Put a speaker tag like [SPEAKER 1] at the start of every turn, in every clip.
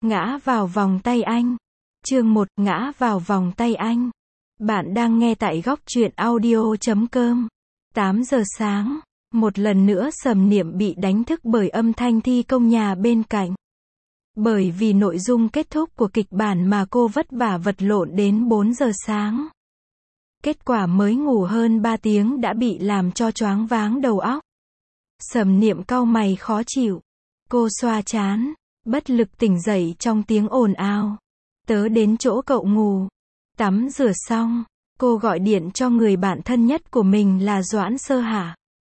[SPEAKER 1] ngã vào vòng tay anh. Chương 1, ngã vào vòng tay anh. Bạn đang nghe tại góc truyện audio.com. 8 giờ sáng, một lần nữa Sầm Niệm bị đánh thức bởi âm thanh thi công nhà bên cạnh. Bởi vì nội dung kết thúc của kịch bản mà cô vất vả vật lộn đến 4 giờ sáng. Kết quả mới ngủ hơn 3 tiếng đã bị làm cho choáng váng đầu óc. Sầm Niệm cau mày khó chịu. Cô xoa trán, bất lực tỉnh dậy trong tiếng ồn ào. Tớ đến chỗ cậu ngủ. Tắm rửa xong, cô gọi điện cho người bạn thân nhất của mình là Doãn Sơ Hạ.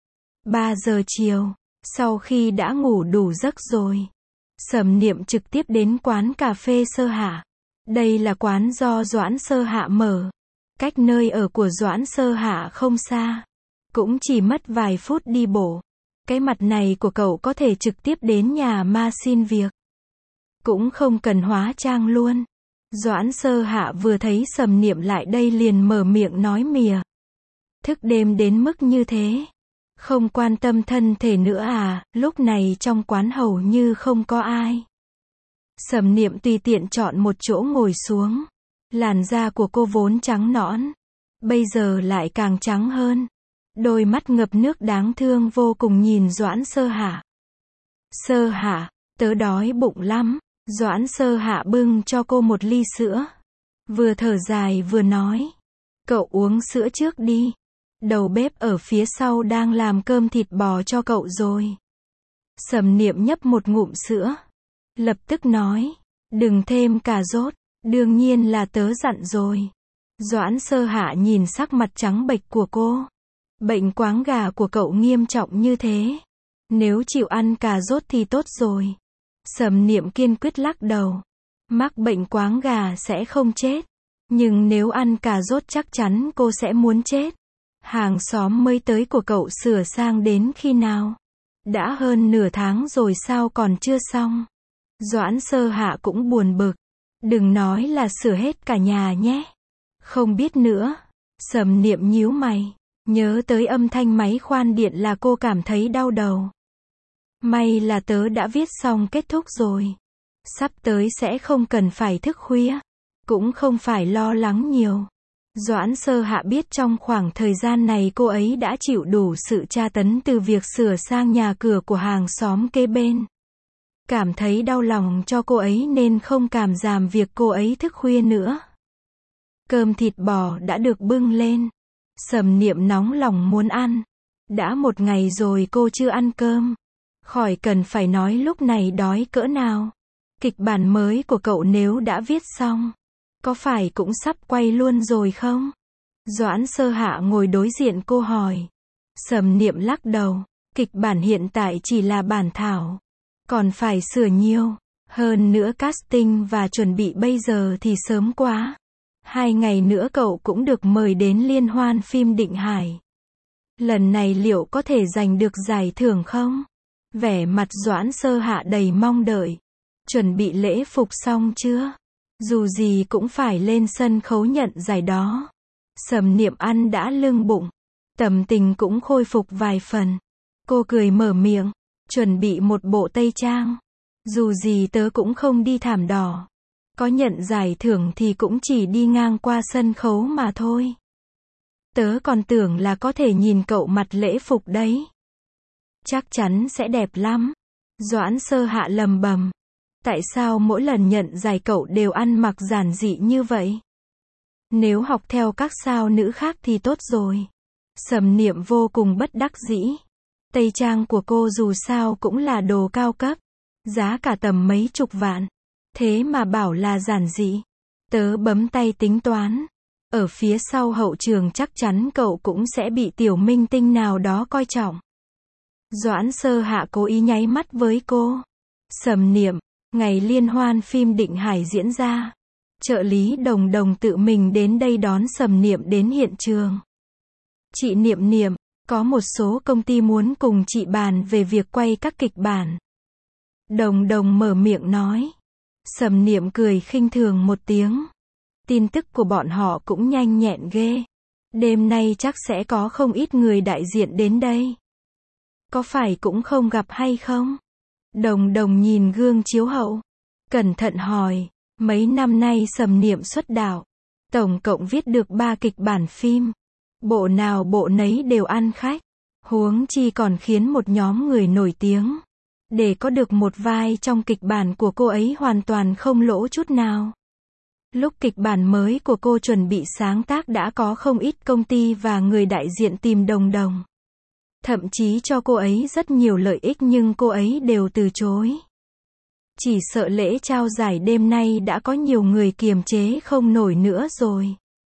[SPEAKER 1] 3 giờ chiều, sau khi đã ngủ đủ giấc rồi, Sầm Niệm trực tiếp đến quán cà phê Sơ Hạ. Đây là quán do Doãn Sơ Hạ mở. Cách nơi ở của Doãn Sơ Hạ không xa. Cũng chỉ mất vài phút đi bộ. Cái mặt này của cậu có thể trực tiếp đến nhà ma xin việc. Cũng không cần hóa trang luôn. Doãn Sơ Hạ vừa thấy Sầm Niệm lại đây liền mở miệng nói mỉa. Thức đêm đến mức như thế. Không quan tâm thân thể nữa à, lúc này trong quán hầu như không có ai. Sầm Niệm tùy tiện chọn một chỗ ngồi xuống. Làn da của cô vốn trắng nõn. Bây giờ lại càng trắng hơn. Đôi mắt ngập nước đáng thương vô cùng nhìn Doãn Sơ Hạ. Sơ Hạ, tớ đói bụng lắm. Doãn Sơ Hạ bưng cho cô một ly sữa. Vừa thở dài vừa nói. Cậu uống sữa trước đi. Đầu bếp ở phía sau đang làm cơm thịt bò cho cậu rồi. Sầm Niệm nhấp một ngụm sữa. Lập tức nói. Đừng thêm cà rốt. Đương nhiên là tớ dặn rồi. Doãn Sơ Hạ nhìn sắc mặt trắng bệch của cô. Bệnh quáng gà của cậu nghiêm trọng như thế. Nếu chịu ăn cà rốt thì tốt rồi. Sầm Niệm kiên quyết lắc đầu. Mắc bệnh quáng gà sẽ không chết. Nhưng nếu ăn cà rốt chắc chắn cô sẽ muốn chết. Hàng xóm mới tới của cậu sửa sang đến khi nào? Đã hơn nửa tháng rồi sao còn chưa xong? Doãn Sơ Hạ cũng buồn bực. Đừng nói là sửa hết cả nhà nhé. Không biết nữa. Sầm Niệm nhíu mày. Nhớ tới âm thanh máy khoan điện là cô cảm thấy đau đầu. May là tớ đã viết xong kết thúc rồi. Sắp tới sẽ không cần phải thức khuya. Cũng không phải lo lắng nhiều. Doãn Sơ Hạ biết trong khoảng thời gian này cô ấy đã chịu đủ sự tra tấn từ việc sửa sang nhà cửa của hàng xóm kế bên. Cảm thấy đau lòng cho cô ấy nên không cảm giảm việc cô ấy thức khuya nữa. Cơm thịt bò đã được bưng lên. Sầm Niệm nóng lòng muốn ăn. Đã một ngày rồi cô chưa ăn cơm. Khỏi cần phải nói lúc này đói cỡ nào. Kịch bản mới của cậu nếu đã viết xong, có phải cũng sắp quay luôn rồi không? Doãn Sơ Hạ ngồi đối diện cô hỏi. Sầm Niệm lắc đầu. Kịch bản hiện tại chỉ là bản thảo. Còn phải sửa nhiều. Hơn nữa casting và chuẩn bị bây giờ thì sớm quá. 2 ngày nữa cậu cũng được mời đến liên hoan phim Định Hải. Lần này liệu có thể giành được giải thưởng không? Vẻ mặt Doãn Sơ Hạ đầy mong đợi. Chuẩn bị lễ phục xong chưa? Dù gì cũng phải lên sân khấu nhận giải đó. Sầm Niệm ăn đã lưng bụng. Tâm tình cũng khôi phục vài phần. Cô cười mở miệng. Chuẩn bị một bộ tây trang. Dù gì tớ cũng không đi thảm đỏ. Có nhận giải thưởng thì cũng chỉ đi ngang qua sân khấu mà thôi. Tớ còn tưởng là có thể nhìn cậu mặc lễ phục đấy. Chắc chắn sẽ đẹp lắm. Doãn Sơ Hạ lầm bầm. Tại sao mỗi lần nhận giải cậu đều ăn mặc giản dị như vậy? Nếu học theo các sao nữ khác thì tốt rồi. Sầm Niệm vô cùng bất đắc dĩ. Tây trang của cô dù sao cũng là đồ cao cấp. Giá cả tầm mấy chục vạn. Thế mà bảo là giản dị. Tớ bấm tay tính toán. Ở phía sau hậu trường chắc chắn cậu cũng sẽ bị tiểu minh tinh nào đó coi trọng. Doãn Sơ Hạ cố ý nháy mắt với cô. Sầm Niệm, ngày liên hoan phim Định Hải diễn ra. Trợ lý Đồng Đồng tự mình đến đây đón Sầm Niệm đến hiện trường. Chị Niệm Niệm, có một số công ty muốn cùng chị bàn về việc quay các kịch bản. Đồng Đồng mở miệng nói. Sầm Niệm cười khinh thường một tiếng. Tin tức của bọn họ cũng nhanh nhẹn ghê. Đêm nay chắc sẽ có không ít người đại diện đến đây. Có phải cũng không gặp hay không? Đồng Đồng nhìn gương chiếu hậu. Cẩn thận hỏi, mấy năm nay Sầm Niệm xuất đạo, tổng cộng viết được 3 kịch bản phim. Bộ nào bộ nấy đều ăn khách. Huống chi còn khiến một nhóm người nổi tiếng. Để có được một vai trong kịch bản của cô ấy hoàn toàn không lỗ chút nào. Lúc kịch bản mới của cô chuẩn bị sáng tác đã có không ít công ty và người đại diện tìm đồng đồng. Thậm chí cho cô ấy rất nhiều lợi ích nhưng cô ấy đều từ chối. Chỉ sợ lễ trao giải đêm nay đã có nhiều người kiềm chế không nổi nữa rồi.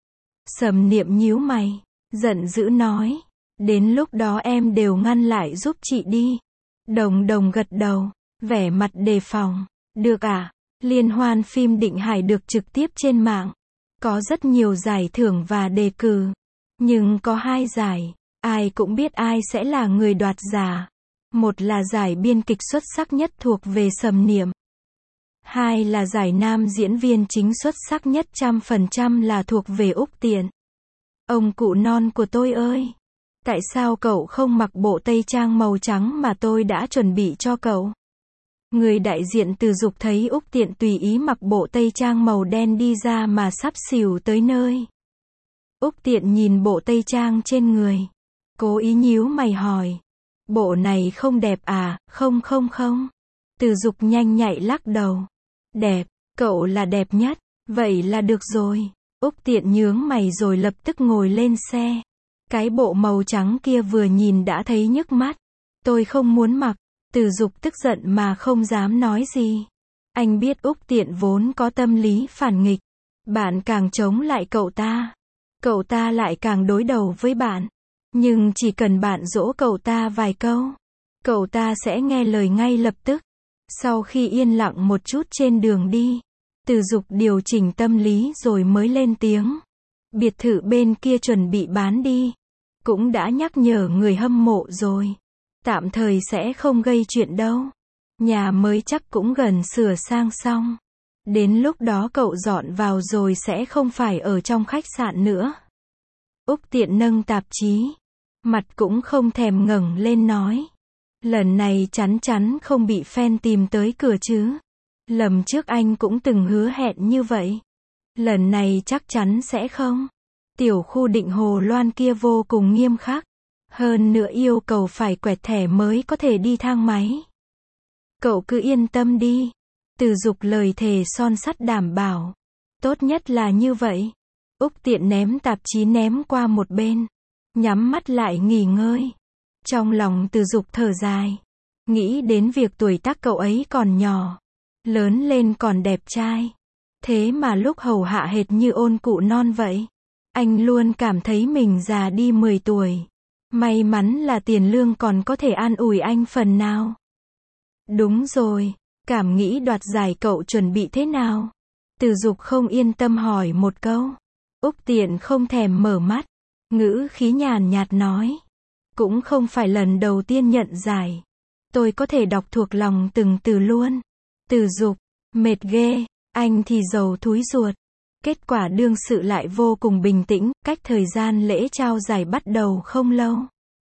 [SPEAKER 1] Sầm Niệm nhíu mày, giận dữ nói, đến lúc đó em đều ngăn lại giúp chị đi. Đồng đồng gật đầu, vẻ mặt đề phòng, được à? Liên hoan phim Định Hải được trực tiếp trên mạng. Có rất nhiều giải thưởng và đề cử. Nhưng có 2 giải, ai cũng biết ai sẽ là người đoạt giải. Một là giải biên kịch xuất sắc nhất thuộc về Sầm Niệm. 2 là giải nam diễn viên chính xuất sắc nhất 100% là thuộc về Úc Tiện. Ông cụ non của tôi ơi! Tại sao cậu không mặc bộ tây trang màu trắng mà tôi đã chuẩn bị cho cậu? Người đại diện Từ Dục thấy Úc Tiện tùy ý mặc bộ tây trang màu đen đi ra mà sắp xỉu tới nơi. Úc Tiện nhìn bộ tây trang trên người. Cố ý nhíu mày hỏi. Bộ này không đẹp à? Không. Từ Dục nhanh nhạy lắc đầu. Đẹp, cậu là đẹp nhất. Vậy là được rồi. Úc Tiện nhướng mày rồi lập tức ngồi lên xe. Cái bộ màu trắng kia vừa nhìn đã thấy nhức mắt. Tôi không muốn mặc. Từ Dục tức giận mà không dám nói gì. Anh biết Úc Tiện vốn có tâm lý phản nghịch. Bạn càng chống lại cậu ta lại càng đối đầu với bạn. Nhưng chỉ cần bạn dỗ cậu ta vài câu, cậu ta sẽ nghe lời ngay lập tức. Sau khi yên lặng một chút trên đường đi, Từ Dục điều chỉnh tâm lý rồi mới lên tiếng. Biệt thự bên kia chuẩn bị bán đi. Cũng đã nhắc nhở người hâm mộ rồi. Tạm thời sẽ không gây chuyện đâu. Nhà mới chắc cũng gần sửa sang xong. Đến lúc đó cậu dọn vào rồi sẽ không phải ở trong khách sạn nữa. Úc Tiện nâng tạp chí. Mặt cũng không thèm ngẩng lên nói. Lần này chắn không bị fan tìm tới cửa chứ. Lần trước anh cũng từng hứa hẹn như vậy. Lần này chắc chắn sẽ không. Tiểu khu Định Hồ Loan kia vô cùng nghiêm khắc. Hơn nữa yêu cầu phải quẹt thẻ mới có thể đi thang máy. Cậu cứ yên tâm đi. Từ Dục lời thề son sắt đảm bảo. Tốt nhất là như vậy. Úc Tiện ném tạp chí ném qua một bên. Nhắm mắt lại nghỉ ngơi. Trong lòng Từ Dục thở dài. Nghĩ đến việc tuổi tác cậu ấy còn nhỏ. Lớn lên còn đẹp trai. Thế mà lúc hầu hạ hệt như ôn cụ non vậy. Anh luôn cảm thấy mình già đi 10 tuổi. May mắn là tiền lương còn có thể an ủi anh phần nào. Đúng rồi, cảm nghĩ đoạt giải cậu chuẩn bị thế nào? Từ Dục không yên tâm hỏi một câu. Úc Tiện không thèm mở mắt. Ngữ khí nhàn nhạt nói. Cũng không phải lần đầu tiên nhận giải. Tôi có thể đọc thuộc lòng từng từ luôn. Từ Dục, mệt ghê, anh thì giàu thúi ruột. Kết quả đương sự lại vô cùng bình tĩnh, cách thời gian lễ trao giải bắt đầu không lâu.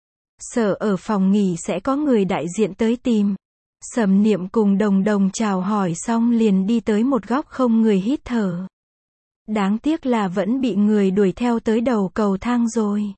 [SPEAKER 1] Sợ ở phòng nghỉ sẽ có người đại diện tới tìm. Sầm Niệm cùng đồng đồng chào hỏi xong liền đi tới một góc không người hít thở. Đáng tiếc là vẫn bị người đuổi theo tới đầu cầu thang rồi.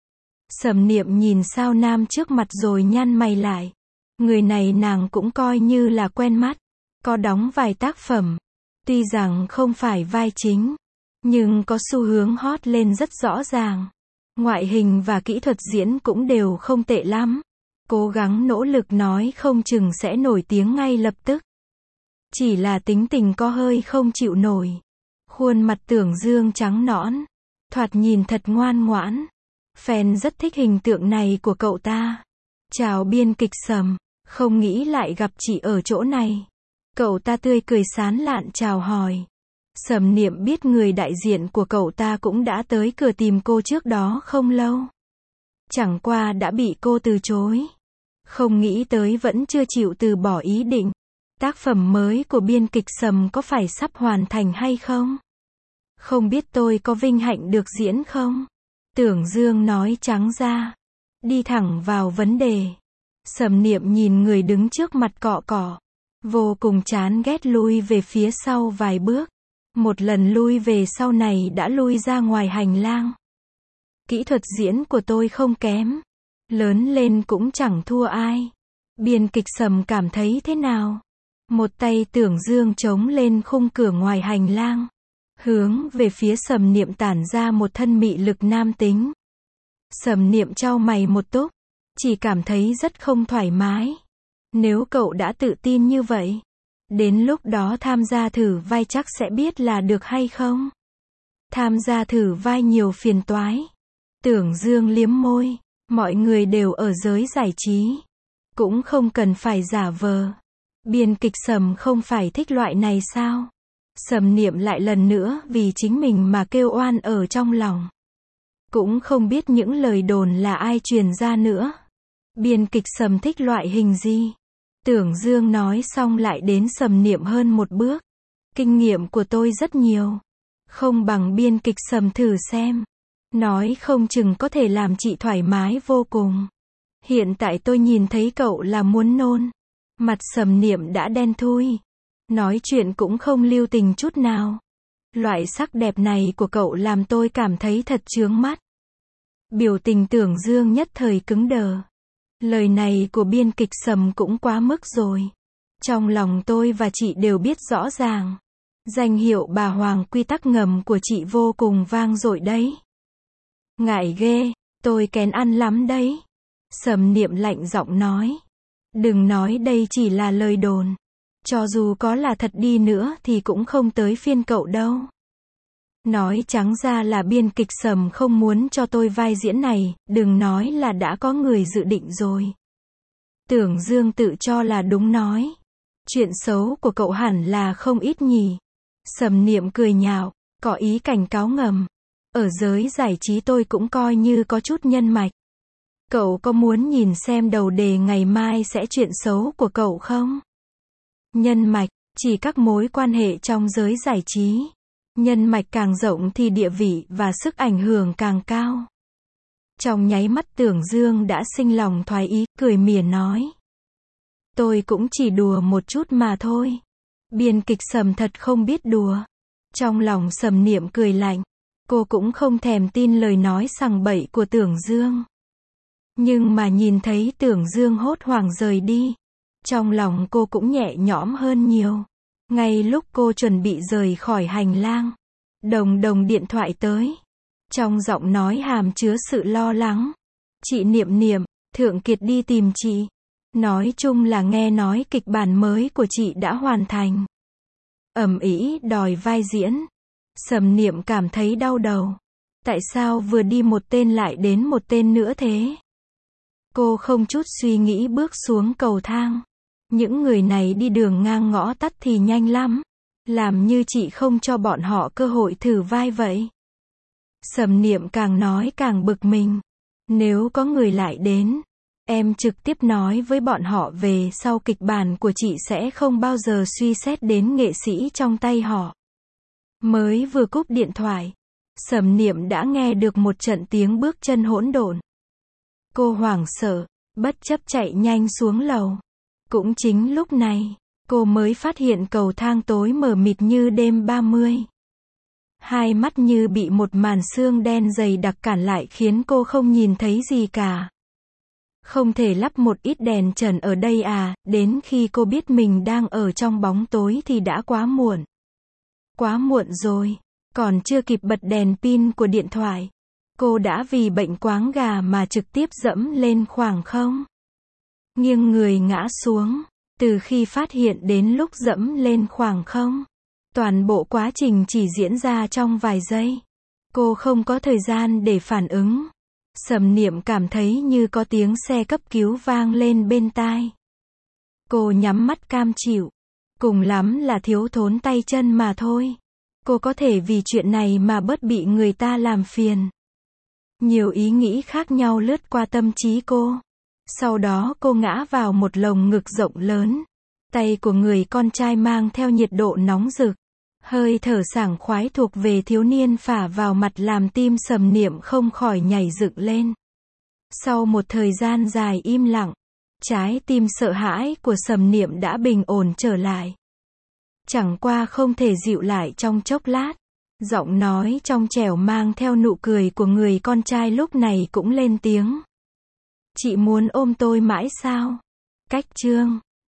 [SPEAKER 1] Sầm Niệm nhìn sao nam trước mặt rồi nhăn mày lại. Người này nàng cũng coi như là quen mắt. Có đóng vài tác phẩm. Tuy rằng không phải vai chính. Nhưng có xu hướng hot lên rất rõ ràng. Ngoại hình và kỹ thuật diễn cũng đều không tệ lắm. Cố gắng nỗ lực nói không chừng sẽ nổi tiếng ngay lập tức. Chỉ là tính tình có hơi không chịu nổi. Khuôn mặt Tưởng Dương trắng nõn. Thoạt nhìn thật ngoan ngoãn. Fan rất thích hình tượng này của cậu ta. Chào biên kịch Sầm. Không nghĩ lại gặp chị ở chỗ này. Cậu ta tươi cười sán lạn chào hỏi. Sầm Niệm biết người đại diện của cậu ta cũng đã tới cửa tìm cô trước đó không lâu. Chẳng qua đã bị cô từ chối. Không nghĩ tới vẫn chưa chịu từ bỏ ý định. Tác phẩm mới của biên kịch Sầm có phải sắp hoàn thành hay không? Không biết tôi có vinh hạnh được diễn không? Tưởng Dương nói trắng ra. Đi thẳng vào vấn đề. Sầm Niệm nhìn người đứng trước mặt cọ cọ. Vô cùng chán ghét lui về phía sau vài bước. Một lần lui về sau này đã lui ra ngoài hành lang. Kỹ thuật diễn của tôi không kém. Lớn lên cũng chẳng thua ai. Biên kịch Sầm cảm thấy thế nào? Một tay Tưởng Dương chống lên khung cửa ngoài hành lang. Hướng về phía Sầm Niệm tản ra một thân mị lực nam tính. Sầm Niệm chau mày một túc. Chỉ cảm thấy rất không thoải mái. Nếu cậu đã tự tin như vậy, đến lúc đó tham gia thử vai chắc sẽ biết là được hay không. Tham gia thử vai nhiều phiền toái. Tưởng Dương liếm môi. Mọi người đều ở giới giải trí. Cũng không cần phải giả vờ. Biên kịch Sầm không phải thích loại này sao? Sầm Niệm lại lần nữa vì chính mình mà kêu oan ở trong lòng. Cũng không biết những lời đồn là ai truyền ra nữa. Biên kịch Sầm thích loại hình gì? Tưởng Dương nói xong lại đến Sầm Niệm hơn một bước. Kinh nghiệm của tôi rất nhiều. Không bằng biên kịch Sầm thử xem. Nói không chừng có thể làm chị thoải mái vô cùng. Hiện tại tôi nhìn thấy cậu là muốn nôn. Mặt Sầm Niệm đã đen thui. Nói chuyện cũng không lưu tình chút nào. Loại sắc đẹp này của cậu làm tôi cảm thấy thật chướng mắt. Biểu tình Tưởng Dương nhất thời cứng đờ. Lời này của biên kịch Sầm cũng quá mức rồi. Trong lòng tôi và chị đều biết rõ ràng. Danh hiệu bà Hoàng quy tắc ngầm của chị vô cùng vang dội đấy. Ngại ghê, tôi kén ăn lắm đấy. Sầm Niệm lạnh giọng nói. Đừng nói đây chỉ là lời đồn. Cho dù có là thật đi nữa thì cũng không tới phiên cậu đâu. Nói trắng ra là biên kịch Sầm không muốn cho tôi vai diễn này, đừng nói là đã có người dự định rồi. Tưởng Dương tự cho là đúng nói. Chuyện xấu của cậu hẳn là không ít nhỉ. Sầm Niệm cười nhạo, có ý cảnh cáo ngầm. Ở giới giải trí tôi cũng coi như có chút nhân mạch. Cậu có muốn nhìn xem đầu đề ngày mai sẽ chuyện xấu của cậu không? Nhân mạch, chỉ các mối quan hệ trong giới giải trí. Nhân mạch càng rộng thì địa vị và sức ảnh hưởng càng cao. Trong nháy mắt Tưởng Dương đã sinh lòng thoái ý, cười mỉa nói. Tôi cũng chỉ đùa một chút mà thôi. Biên kịch Sầm thật không biết đùa. Trong lòng Sầm Niệm cười lạnh. Cô cũng không thèm tin lời nói sằng bậy của Tưởng Dương. Nhưng mà nhìn thấy Tưởng Dương hốt hoảng rời đi. Trong lòng cô cũng nhẹ nhõm hơn nhiều. Ngay lúc cô chuẩn bị rời khỏi hành lang, Đồng điện thoại tới. Trong giọng nói hàm chứa sự lo lắng. Chị Niệm Niệm, Thượng Kiệt đi tìm chị. Nói chung là nghe nói kịch bản mới của chị đã hoàn thành. Ầm ĩ đòi vai diễn. Sầm Niệm cảm thấy đau đầu. Tại sao vừa đi một tên lại đến một tên nữa thế? Cô không chút suy nghĩ bước xuống cầu thang. Những người này đi đường ngang ngõ tắt thì nhanh lắm. Làm như chị không cho bọn họ cơ hội thử vai vậy. Sầm Niệm càng nói càng bực mình. Nếu có người lại đến, em trực tiếp nói với bọn họ về sau kịch bản của chị sẽ không bao giờ suy xét đến nghệ sĩ trong tay họ. Mới vừa cúp điện thoại, Sầm Niệm đã nghe được một trận tiếng bước chân hỗn độn. Cô hoảng sợ, bất chấp chạy nhanh xuống lầu. Cũng chính lúc này, cô mới phát hiện cầu thang tối mờ mịt như đêm 30. Hai mắt như bị một màn sương đen dày đặc cản lại khiến cô không nhìn thấy gì cả. Không thể lắp một ít đèn trần ở đây à, đến khi cô biết mình đang ở trong bóng tối thì đã quá muộn. Quá muộn rồi, còn chưa kịp bật đèn pin của điện thoại. Cô đã vì bệnh quáng gà mà trực tiếp dẫm lên khoảng không. Nghiêng người ngã xuống, từ khi phát hiện đến lúc dẫm lên khoảng không. Toàn bộ quá trình chỉ diễn ra trong vài giây. Cô không có thời gian để phản ứng. Sầm Niệm cảm thấy như có tiếng xe cấp cứu vang lên bên tai. Cô nhắm mắt cam chịu. Cùng lắm là thiếu thốn tay chân mà thôi. Cô có thể vì chuyện này mà bớt bị người ta làm phiền. Nhiều ý nghĩ khác nhau lướt qua tâm trí cô. Sau đó cô ngã vào một lồng ngực rộng lớn. Tay của người con trai mang theo nhiệt độ nóng rực. Hơi thở sảng khoái thuộc về thiếu niên phả vào mặt làm tim Sầm Niệm không khỏi nhảy dựng lên. Sau một thời gian dài im lặng, Trái tim sợ hãi của Sầm Niệm đã bình ổn trở lại. Chẳng qua không thể dịu lại trong chốc lát. Giọng nói trong trẻo mang theo nụ cười của người con trai lúc này cũng lên tiếng. Chị muốn ôm tôi mãi sao? Cách chương